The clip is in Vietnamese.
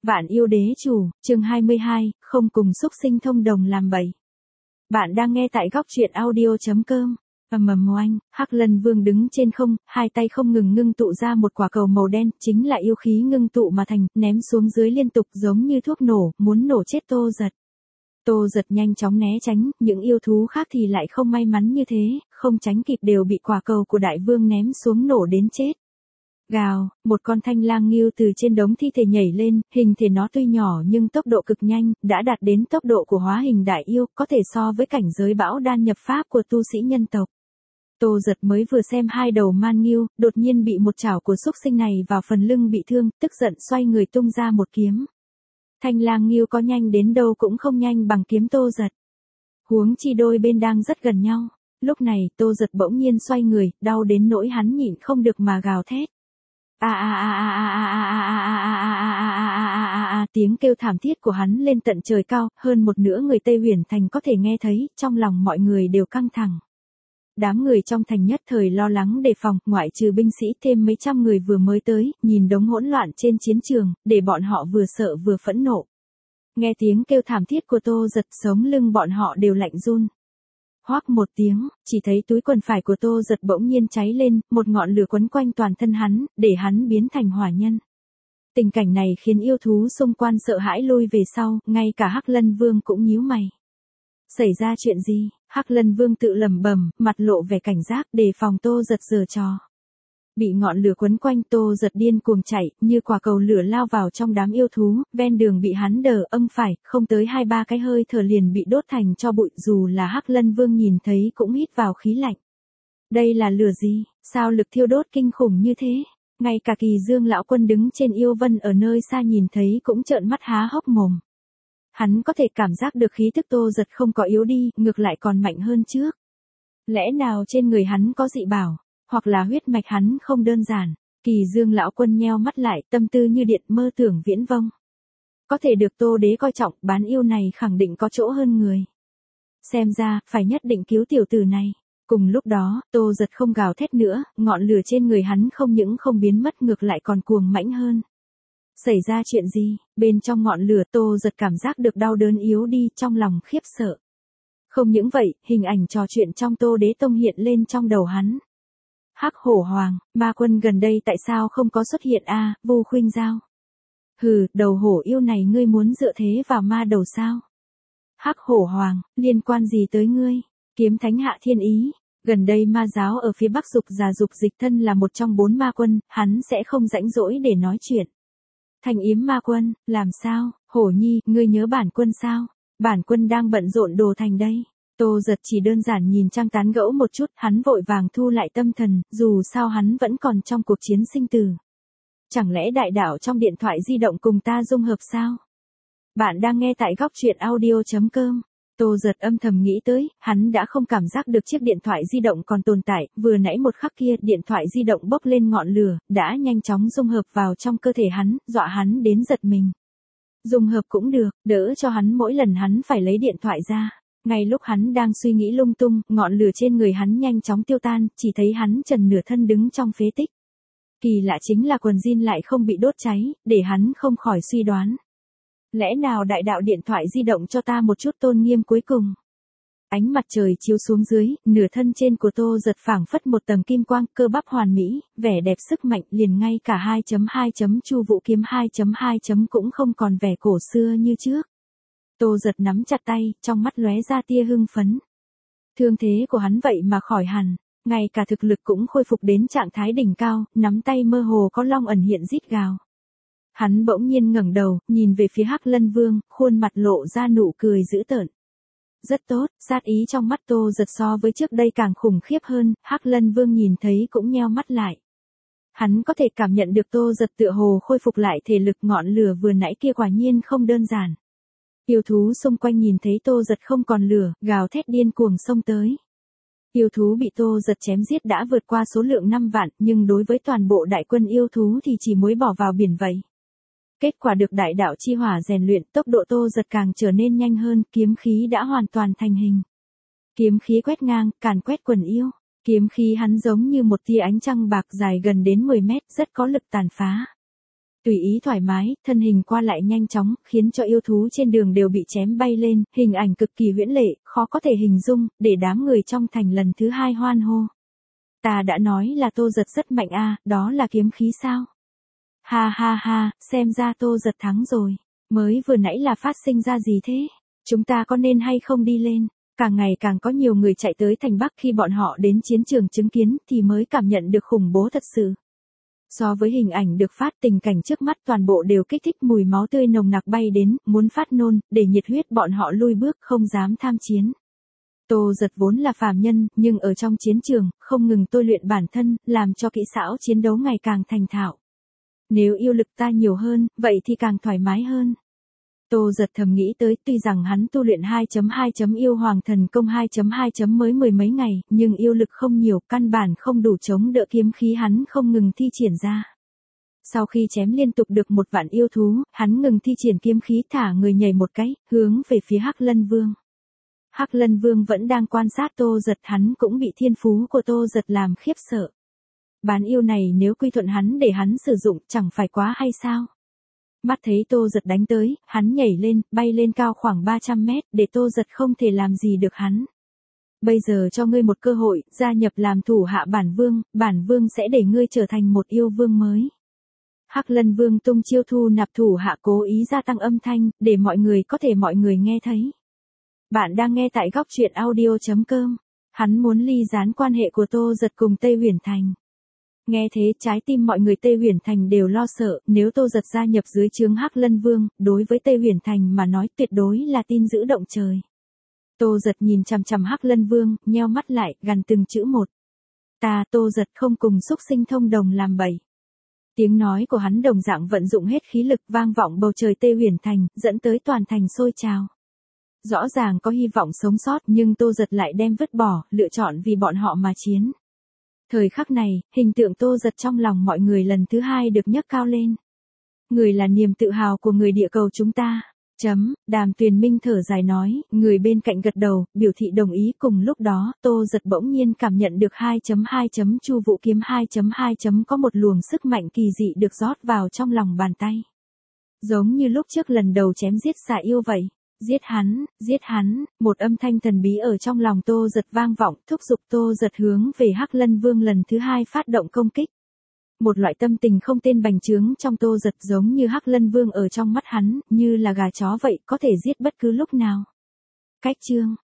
Vạn yêu đế chủ, chương 22, không cùng xúc sinh thông đồng làm bậy. Bạn đang nghe tại góc truyện audio.com. Oanh, Hắc Lân Vương đứng trên không, hai tay không ngừng ngưng tụ ra một quả cầu màu đen, chính là yêu khí ngưng tụ mà thành, ném xuống dưới liên tục giống như thuốc nổ, muốn nổ chết Tô Giật. Tô Giật nhanh chóng né tránh, những yêu thú khác thì lại không may mắn như thế, không tránh kịp đều bị quả cầu của đại vương ném xuống nổ đến chết. Gào, một con thanh lang ngưu từ trên đống thi thể nhảy lên, hình thể nó tuy nhỏ nhưng tốc độ cực nhanh, đã đạt đến tốc độ của hóa hình đại yêu, có thể so với cảnh giới bão đan nhập pháp của tu sĩ nhân tộc. Tô Giật mới vừa xem hai đầu man ngưu, đột nhiên bị một chảo của xúc sinh này vào phần lưng bị thương, tức giận xoay người tung ra một kiếm. Thanh lang ngưu có nhanh đến đâu cũng không nhanh bằng kiếm Tô Giật. Huống chi đôi bên đang rất gần nhau. Lúc này, Tô Giật bỗng nhiên xoay người, đau đến nỗi hắn nhịn không được mà gào thét. Tiếng kêu thảm thiết của hắn lên tận trời cao, hơn một nửa người Tây Huyền Thành có thể nghe thấy, trong lòng mọi người đều căng thẳng. Đám người trong thành nhất thời lo lắng đề phòng, ngoại trừ binh sĩ thêm mấy trăm người vừa mới tới, nhìn đống hỗn loạn trên chiến trường, để bọn họ vừa sợ vừa phẫn nộ. Nghe tiếng kêu thảm thiết của Tô Giật, sống lưng bọn họ đều lạnh run. Hoác một tiếng, chỉ thấy túi quần phải của Tô Giật bỗng nhiên cháy lên, một ngọn lửa quấn quanh toàn thân hắn, để hắn biến thành hỏa nhân. Tình cảnh này khiến yêu thú xung quanh sợ hãi lui về sau, ngay cả Hắc Lân Vương cũng nhíu mày. Xảy ra chuyện gì? Hắc Lân Vương tự lẩm bẩm, mặt lộ vẻ cảnh giác, đề phòng Tô Giật giở trò. Bị ngọn lửa quấn quanh, Tô Giật điên cuồng chạy, như quả cầu lửa lao vào trong đám yêu thú, ven đường bị hắn đờ âng phải, không tới 2-3 cái hơi thở liền bị đốt thành tro bụi, dù là Hắc Lân Vương nhìn thấy cũng hít vào khí lạnh. Đây là lửa gì? Sao lực thiêu đốt kinh khủng như thế? Ngay cả Kỳ Dương lão quân đứng trên yêu vân ở nơi xa nhìn thấy cũng trợn mắt há hốc mồm. Hắn có thể cảm giác được khí tức Tô Giật không có yếu đi, ngược lại còn mạnh hơn trước. Lẽ nào trên người hắn có dị bảo? Hoặc là huyết mạch hắn không đơn giản. Kỳ Dương lão quân nheo mắt lại, tâm tư như điện, mơ tưởng viễn vông. Có thể được Tô đế coi trọng, bán yêu này khẳng định có chỗ hơn người. Xem ra, phải nhất định cứu tiểu tử này. Cùng lúc đó, Tô Giật không gào thét nữa, ngọn lửa trên người hắn không những không biến mất ngược lại còn cuồng mãnh hơn. Xảy ra chuyện gì? Bên trong ngọn lửa Tô Giật cảm giác được đau đớn yếu đi, trong lòng khiếp sợ. Không những vậy, hình ảnh trò chuyện trong Tô đế tông hiện lên trong đầu hắn. Hắc hổ hoàng, ma quân gần đây tại sao không có xuất hiện Vu Khuynh Giao. Hừ, đầu hổ yêu này ngươi muốn dựa thế vào ma đầu sao? Hắc hổ hoàng, liên quan gì tới ngươi? Kiếm thánh Hạ Thiên Ý, gần đây ma giáo ở phía Bắc Dục Già Dục Dịch Thân là một trong 4 ma quân, hắn sẽ không rảnh rỗi để nói chuyện. Thành Yếm ma quân, làm sao? Hổ nhi, ngươi nhớ bản quân sao? Bản quân đang bận rộn đồ thành đây. Tô Giật chỉ đơn giản nhìn Trang tán gẫu một chút, hắn vội vàng thu lại tâm thần, dù sao hắn vẫn còn trong cuộc chiến sinh tử. Chẳng lẽ đại đạo trong điện thoại di động cùng ta dung hợp sao? Bạn đang nghe tại góc truyện audio.com. Tô Giật âm thầm nghĩ tới, hắn đã không cảm giác được chiếc điện thoại di động còn tồn tại, vừa nãy một khắc kia điện thoại di động bốc lên ngọn lửa, đã nhanh chóng dung hợp vào trong cơ thể hắn, dọa hắn đến giật mình. Dung hợp cũng được, đỡ cho hắn mỗi lần hắn phải lấy điện thoại ra. Ngay lúc hắn đang suy nghĩ lung tung, ngọn lửa trên người hắn nhanh chóng tiêu tan, chỉ thấy hắn trần nửa thân đứng trong phế tích. Kỳ lạ chính là quần jean lại không bị đốt cháy, để hắn không khỏi suy đoán. Lẽ nào đại đạo điện thoại di động cho ta một chút tôn nghiêm cuối cùng? Ánh mặt trời chiếu xuống dưới, nửa thân trên của Tô Giật phảng phất một tầng kim quang, cơ bắp hoàn mỹ, vẻ đẹp sức mạnh, liền ngay cả 2.2 Chu Vũ kiếm 2.2 cũng không còn vẻ cổ xưa như trước. Tô Giật nắm chặt tay, trong mắt lóe ra tia hưng phấn. Thương thế của hắn vậy mà khỏi hẳn, ngay cả thực lực cũng khôi phục đến trạng thái đỉnh cao, nắm tay mơ hồ có long ẩn hiện rít gào. Hắn bỗng nhiên ngẩng đầu, nhìn về phía Hắc Lân Vương, khuôn mặt lộ ra nụ cười dữ tợn. Rất tốt, sát ý trong mắt Tô Giật so với trước đây càng khủng khiếp hơn, Hắc Lân Vương nhìn thấy cũng nheo mắt lại. Hắn có thể cảm nhận được Tô Giật tựa hồ khôi phục lại thể lực, ngọn lửa vừa nãy kia quả nhiên không đơn giản. Yêu thú xung quanh nhìn thấy Tô Giật không còn lửa, gào thét điên cuồng xông tới. Yêu thú bị Tô Giật chém giết đã vượt qua số lượng 5 vạn, nhưng đối với toàn bộ đại quân yêu thú thì chỉ muối bỏ vào biển vậy. Kết quả được đại đạo chi hỏa rèn luyện, tốc độ Tô Giật càng trở nên nhanh hơn, kiếm khí đã hoàn toàn thành hình. Kiếm khí quét ngang, càn quét quần yêu. Kiếm khí hắn giống như một tia ánh trăng bạc dài gần đến 10 mét, rất có lực tàn phá. Tùy ý thoải mái, thân hình qua lại nhanh chóng, khiến cho yêu thú trên đường đều bị chém bay lên, hình ảnh cực kỳ huyễn lệ, khó có thể hình dung, để đám người trong thành lần thứ hai hoan hô. Ta đã nói là Tô Giật rất mạnh a, đó là kiếm khí sao? Ha ha ha, xem ra Tô Giật thắng rồi. Mới vừa nãy là phát sinh ra gì thế? Chúng ta có nên hay không đi lên? Càng ngày càng có nhiều người chạy tới thành Bắc, khi bọn họ đến chiến trường chứng kiến thì mới cảm nhận được khủng bố thật sự. So với hình ảnh được phát, tình cảnh trước mắt toàn bộ đều kích thích, mùi máu tươi nồng nặc bay đến, muốn phát nôn, để nhiệt huyết bọn họ lui bước, không dám tham chiến. Tô Giật vốn là phàm nhân, nhưng ở trong chiến trường, không ngừng tôi luyện bản thân, làm cho kỹ xảo chiến đấu ngày càng thành thạo. Nếu yêu lực ta nhiều hơn, vậy thì càng thoải mái hơn. Tô Giật thầm nghĩ tới, tuy rằng hắn tu luyện 2.2 yêu hoàng thần công 2.2 mới mười mấy ngày, nhưng yêu lực không nhiều, căn bản không đủ chống đỡ kiếm khí hắn không ngừng thi triển ra. Sau khi chém liên tục được 1 vạn yêu thú, hắn ngừng thi triển kiếm khí, thả người nhảy một cái, hướng về phía Hắc Lân Vương. Hắc Lân Vương vẫn đang quan sát Tô Giật, hắn cũng bị thiên phú của Tô Giật làm khiếp sợ. Bán yêu này nếu quy thuận hắn để hắn sử dụng, chẳng phải quá hay sao? Mắt thấy Tô Giật đánh tới, hắn nhảy lên, bay lên cao khoảng 300 mét, để Tô Giật không thể làm gì được hắn. Bây giờ cho ngươi một cơ hội, gia nhập làm thủ hạ bản vương sẽ để ngươi trở thành một yêu vương mới. Hắc Lân Vương tung chiêu thu nạp thủ hạ, cố ý gia tăng âm thanh, để mọi người nghe thấy. Bạn đang nghe tại góc truyện audio.com. Hắn muốn ly gián quan hệ của Tô Giật cùng Tây Huyền Thành. Nghe thế, trái tim mọi người Tây Huyền Thành đều lo sợ, nếu Tô Giật gia nhập dưới trướng Hắc Lân Vương, đối với Tây Huyền Thành mà nói tuyệt đối là tin dữ động trời. Tô Giật nhìn chằm chằm Hắc Lân Vương, nheo mắt lại, gằn từng chữ một. Ta Tô Giật không cùng xúc sinh thông đồng làm bậy. Tiếng nói của hắn đồng dạng vận dụng hết khí lực, vang vọng bầu trời Tây Huyền Thành, dẫn tới toàn thành sôi trào. Rõ ràng có hy vọng sống sót, nhưng Tô Giật lại đem vứt bỏ, lựa chọn vì bọn họ mà chiến. Thời khắc này, hình tượng Tô Giật trong lòng mọi người lần thứ hai được nhấc cao lên. Người là niềm tự hào của người địa cầu chúng ta. Đàm Tuyền Minh thở dài nói, người bên cạnh gật đầu, biểu thị đồng ý. Cùng lúc đó, Tô Giật bỗng nhiên cảm nhận được 2.2 Chu Vũ kiếm 2.2 có một luồng sức mạnh kỳ dị được rót vào trong lòng bàn tay. Giống như lúc trước lần đầu chém giết xà yêu vậy. Giết hắn, một âm thanh thần bí ở trong lòng Tô Giật vang vọng, thúc giục Tô Giật hướng về Hắc Lân Vương lần thứ hai phát động công kích. Một loại tâm tình không tên bành trướng trong Tô Giật, giống như Hắc Lân Vương ở trong mắt hắn, như là gà chó vậy, có thể giết bất cứ lúc nào. Cách chương